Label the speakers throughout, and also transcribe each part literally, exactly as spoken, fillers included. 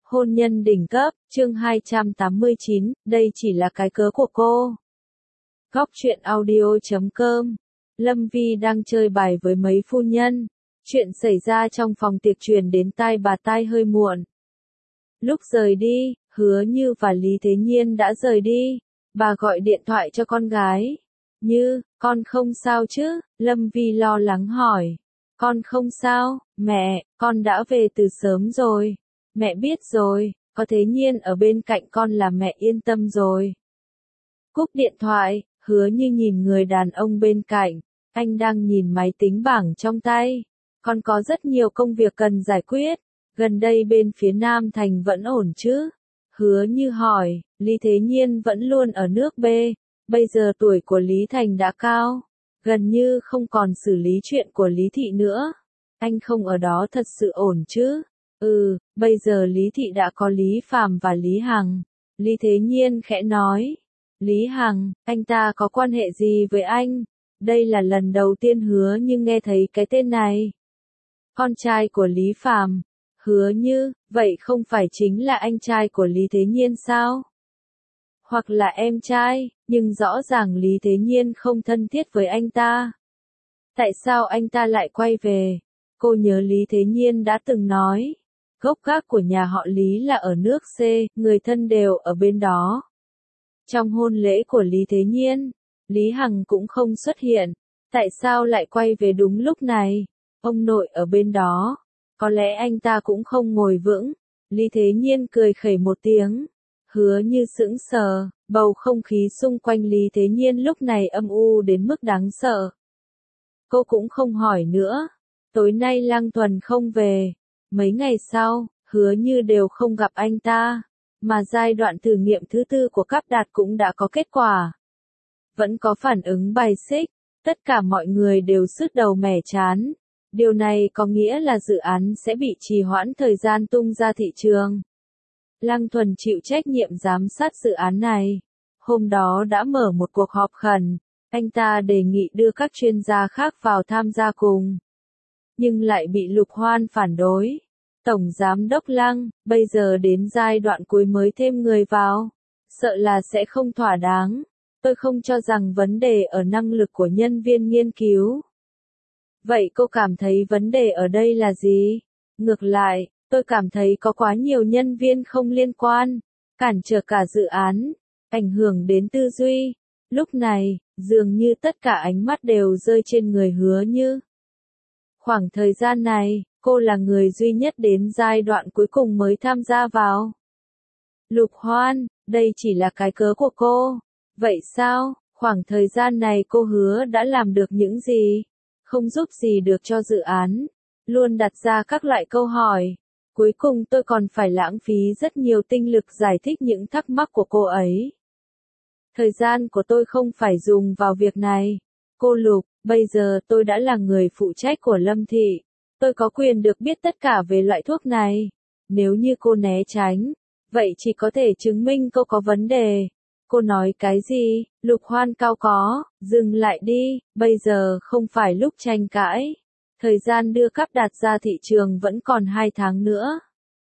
Speaker 1: Hôn nhân đỉnh cấp, chương hai trăm tám mươi chín, đây chỉ là cái cớ của cô. Góc truyện audio chấm com. Lâm Vi đang chơi bài với mấy phu nhân. Chuyện xảy ra trong phòng tiệc truyền đến tai bà tai hơi muộn. Lúc rời đi, Hứa Như và Lý Thế Nhiên đã rời đi. Bà gọi điện thoại cho con gái. Như, con không sao chứ? Lâm Vi lo lắng hỏi. Con không sao, mẹ, con đã về từ sớm rồi. Mẹ biết rồi, có Thế Nhiên ở bên cạnh con là mẹ yên tâm rồi. Cúp điện thoại, Hứa Như nhìn người đàn ông bên cạnh, anh đang nhìn máy tính bảng trong tay. Con có rất nhiều công việc cần giải quyết, gần đây bên phía Nam Thành vẫn ổn chứ? Hứa Như hỏi, Lý Thế Nhiên vẫn luôn ở nước B, bây giờ tuổi của Lý Thành đã cao, gần như không còn xử lý chuyện của Lý Thị nữa. Anh không ở đó thật sự ổn chứ? Ừ, bây giờ Lý Thị đã có Lý Phàm và Lý Hằng. Lý Thế Nhiên khẽ nói. Lý Hằng, anh ta có quan hệ gì với anh? Đây là lần đầu tiên Hứa Như nghe thấy cái tên này. Con trai của Lý Phàm. Hứa Như, vậy không phải chính là anh trai của Lý Thế Nhiên sao? Hoặc là em trai, nhưng rõ ràng Lý Thế Nhiên không thân thiết với anh ta. Tại sao anh ta lại quay về? Cô nhớ Lý Thế Nhiên đã từng nói. Gốc gác của nhà họ Lý là ở nước C, người thân đều ở bên đó. Trong hôn lễ của Lý Thế Nhiên, Lý Hằng cũng không xuất hiện. Tại sao lại quay về đúng lúc này? Ông nội ở bên đó. Có lẽ anh ta cũng không ngồi vững. Lý Thế Nhiên cười khẩy một tiếng. Hứa Như sững sờ, bầu không khí xung quanh Lý Thế Nhiên lúc này âm u đến mức đáng sợ. Cô cũng không hỏi nữa. Tối nay Lăng Thuần không về. Mấy ngày sau, Hứa Như đều không gặp anh ta. Mà giai đoạn thử nghiệm thứ tư của Cáp Đạt cũng đã có kết quả. Vẫn có phản ứng bài xích. Tất cả mọi người đều sứt đầu mẻ chán. Điều này có nghĩa là dự án sẽ bị trì hoãn thời gian tung ra thị trường. Lăng Thuần chịu trách nhiệm giám sát dự án này. Hôm đó đã mở một cuộc họp khẩn. Anh ta đề nghị đưa các chuyên gia khác vào tham gia cùng. Nhưng lại bị Lục Hoan phản đối. Tổng Giám đốc Lăng, bây giờ đến giai đoạn cuối mới thêm người vào. Sợ là sẽ không thỏa đáng. Tôi không cho rằng vấn đề ở năng lực của nhân viên nghiên cứu. Vậy cô cảm thấy vấn đề ở đây là gì? Ngược lại, tôi cảm thấy có quá nhiều nhân viên không liên quan, cản trở cả dự án, ảnh hưởng đến tư duy. Lúc này, dường như tất cả ánh mắt đều rơi trên người Hứa Như. Khoảng thời gian này, cô là người duy nhất đến giai đoạn cuối cùng mới tham gia vào. Lục Hoan, đây chỉ là cái cớ của cô. Vậy sao, khoảng thời gian này cô hứa đã làm được những gì? Không giúp gì được cho dự án. Luôn đặt ra các loại câu hỏi. Cuối cùng tôi còn phải lãng phí rất nhiều tinh lực giải thích những thắc mắc của cô ấy. Thời gian của tôi không phải dùng vào việc này. Cô Lục, bây giờ tôi đã là người phụ trách của Lâm Thị. Tôi có quyền được biết tất cả về loại thuốc này. Nếu như cô né tránh, vậy chỉ có thể chứng minh cô có vấn đề. Cô nói cái gì? Lục Hoan cao có, dừng lại đi, bây giờ không phải lúc tranh cãi. Thời gian đưa Cáp Đạt ra thị trường vẫn còn hai tháng nữa.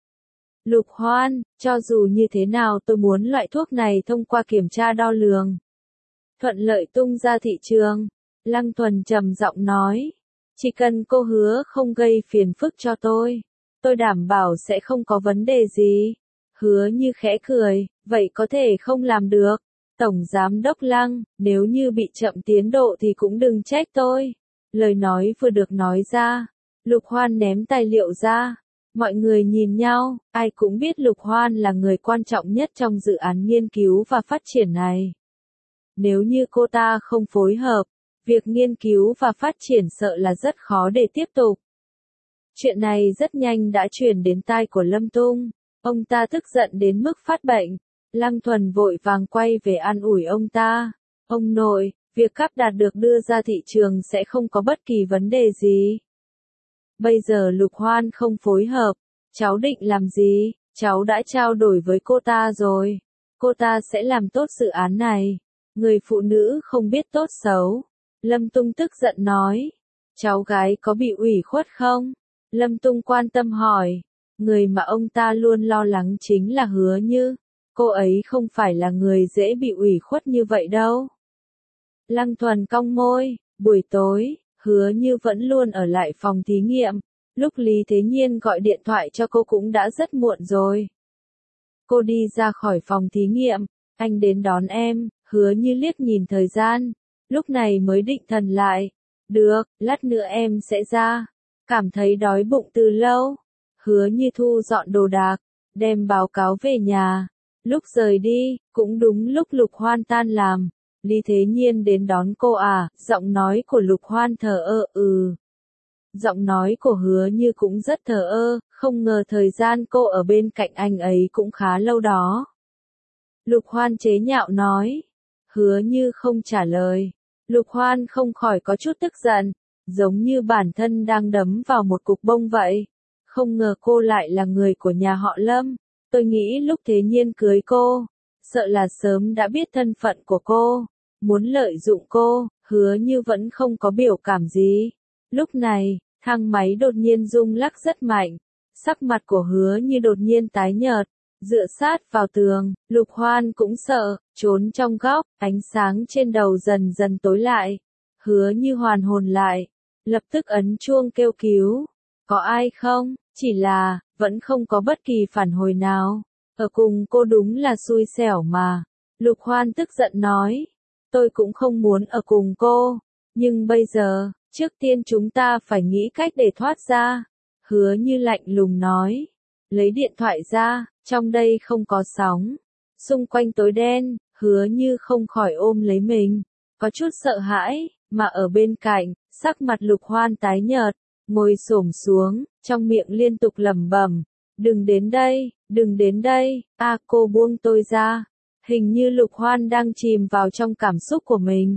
Speaker 1: Lục Hoan, cho dù như thế nào tôi muốn loại thuốc này thông qua kiểm tra đo lường. Thuận lợi tung ra thị trường. Lăng Thuần trầm giọng nói. Chỉ cần cô hứa không gây phiền phức cho tôi. Tôi đảm bảo sẽ không có vấn đề gì. Hứa Như khẽ cười, vậy có thể không làm được. Tổng Giám đốc Lăng, nếu như bị chậm tiến độ thì cũng đừng trách tôi. Lời nói vừa được nói ra. Lục Hoan ném tài liệu ra. Mọi người nhìn nhau, ai cũng biết Lục Hoan là người quan trọng nhất trong dự án nghiên cứu và phát triển này. Nếu như cô ta không phối hợp, việc nghiên cứu và phát triển sợ là rất khó để tiếp tục. Chuyện này rất nhanh đã truyền đến tai của Lâm Tung. Ông ta tức giận đến mức phát bệnh. Lăng Thuần vội vàng quay về an ủi ông ta. Ông nội, việc Cáp Đạt được đưa ra thị trường sẽ không có bất kỳ vấn đề gì. Bây giờ Lục Hoan không phối hợp. Cháu định làm gì? Cháu đã trao đổi với cô ta rồi. Cô ta sẽ làm tốt dự án này. Người phụ nữ không biết tốt xấu. Lâm Tung tức giận nói. Cháu gái có bị ủy khuất không? Lâm Tung quan tâm hỏi. Người mà ông ta luôn lo lắng chính là Hứa Như. Cô ấy không phải là người dễ bị ủy khuất như vậy đâu. Lăng Thuần cong môi, buổi tối, Hứa Như vẫn luôn ở lại phòng thí nghiệm. Lúc Lý Thế Nhiên gọi điện thoại cho cô cũng đã rất muộn rồi. Cô đi ra khỏi phòng thí nghiệm, anh đến đón em, Hứa Như liếc nhìn thời gian, lúc này mới định thần lại. Được, lát nữa em sẽ ra. Cảm thấy đói bụng từ lâu. Hứa Như thu dọn đồ đạc, đem báo cáo về nhà. Lúc rời đi, cũng đúng lúc Lục Hoan tan làm. Lý Thế Nhiên đến đón cô à, giọng nói của Lục Hoan thờ ơ ừ. Giọng nói của Hứa Như cũng rất thờ ơ, không ngờ thời gian cô ở bên cạnh anh ấy cũng khá lâu đó. Lục Hoan chế nhạo nói. Hứa Như không trả lời. Lục Hoan không khỏi có chút tức giận, giống như bản thân đang đấm vào một cục bông vậy. Không ngờ cô lại là người của nhà họ Lâm. Tôi nghĩ lúc Thế Nhiên cưới cô, sợ là sớm đã biết thân phận của cô, muốn lợi dụng cô. Hứa Như vẫn không có biểu cảm gì. Lúc này, thang máy đột nhiên rung lắc rất mạnh, sắc mặt của Hứa Như đột nhiên tái nhợt, dựa sát vào tường. Lục Hoan cũng sợ, trốn trong góc, ánh sáng trên đầu dần dần tối lại. Hứa Như hoàn hồn lại, lập tức ấn chuông kêu cứu. Có ai không? Chỉ là, vẫn không có bất kỳ phản hồi nào. Ở cùng cô đúng là xui xẻo mà. Lục Hoan tức giận nói. Tôi cũng không muốn ở cùng cô. Nhưng bây giờ, trước tiên chúng ta phải nghĩ cách để thoát ra. Hứa Như lạnh lùng nói. Lấy điện thoại ra, trong đây không có sóng. Xung quanh tối đen, Hứa Như không khỏi ôm lấy mình. Có chút sợ hãi, mà ở bên cạnh, sắc mặt Lục Hoan tái nhợt. Ngồi xổm xuống, trong miệng liên tục lẩm bẩm, đừng đến đây, đừng đến đây, a à, cô buông tôi ra. Hình như Lục Hoan đang chìm vào trong cảm xúc của mình.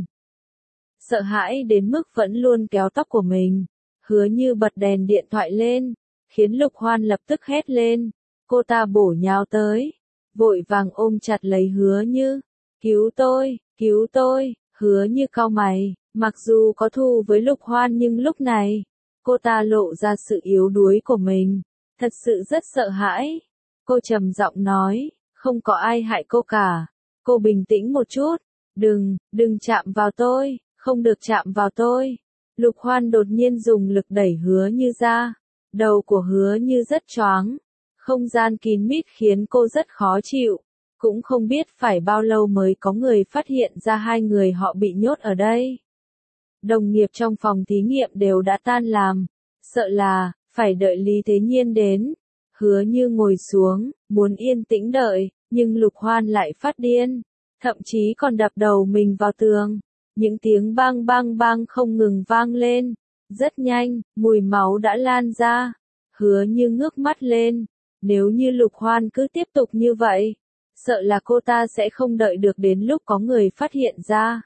Speaker 1: Sợ hãi đến mức vẫn luôn kéo tóc của mình. Hứa Như bật đèn điện thoại lên, khiến Lục Hoan lập tức hét lên. Cô ta bổ nhào tới, vội vàng ôm chặt lấy Hứa Như. Cứu tôi, cứu tôi, Hứa Như cau mày, mặc dù có thù với Lục Hoan nhưng lúc này, cô ta lộ ra sự yếu đuối của mình, thật sự rất sợ hãi. Cô trầm giọng nói, không có ai hại cô cả. Cô bình tĩnh một chút, đừng, đừng chạm vào tôi, không được chạm vào tôi. Lục Hoan đột nhiên dùng lực đẩy Hứa Như ra, đầu của Hứa Như rất choáng, không gian kín mít khiến cô rất khó chịu, cũng không biết phải bao lâu mới có người phát hiện ra hai người họ bị nhốt ở đây. Đồng nghiệp trong phòng thí nghiệm đều đã tan làm, sợ là, phải đợi Lý Thế Nhiên đến. Hứa Như ngồi xuống, muốn yên tĩnh đợi, nhưng Lục Hoan lại phát điên, thậm chí còn đập đầu mình vào tường. Những tiếng bang bang bang không ngừng vang lên, rất nhanh, mùi máu đã lan ra. Hứa Như ngước mắt lên, nếu như Lục Hoan cứ tiếp tục như vậy, sợ là cô ta sẽ không đợi được đến lúc có người phát hiện ra.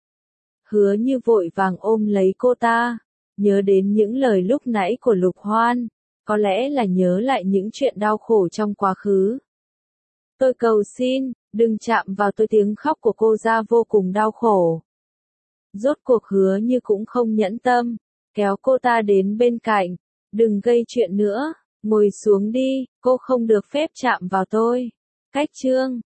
Speaker 1: Hứa Như vội vàng ôm lấy cô ta, nhớ đến những lời lúc nãy của Lục Hoan, có lẽ là nhớ lại những chuyện đau khổ trong quá khứ. Tôi cầu xin, đừng chạm vào tôi, tiếng khóc của cô ra vô cùng đau khổ. Rốt cuộc Hứa Như cũng không nhẫn tâm, kéo cô ta đến bên cạnh, đừng gây chuyện nữa, ngồi xuống đi, cô không được phép chạm vào tôi. Cách chương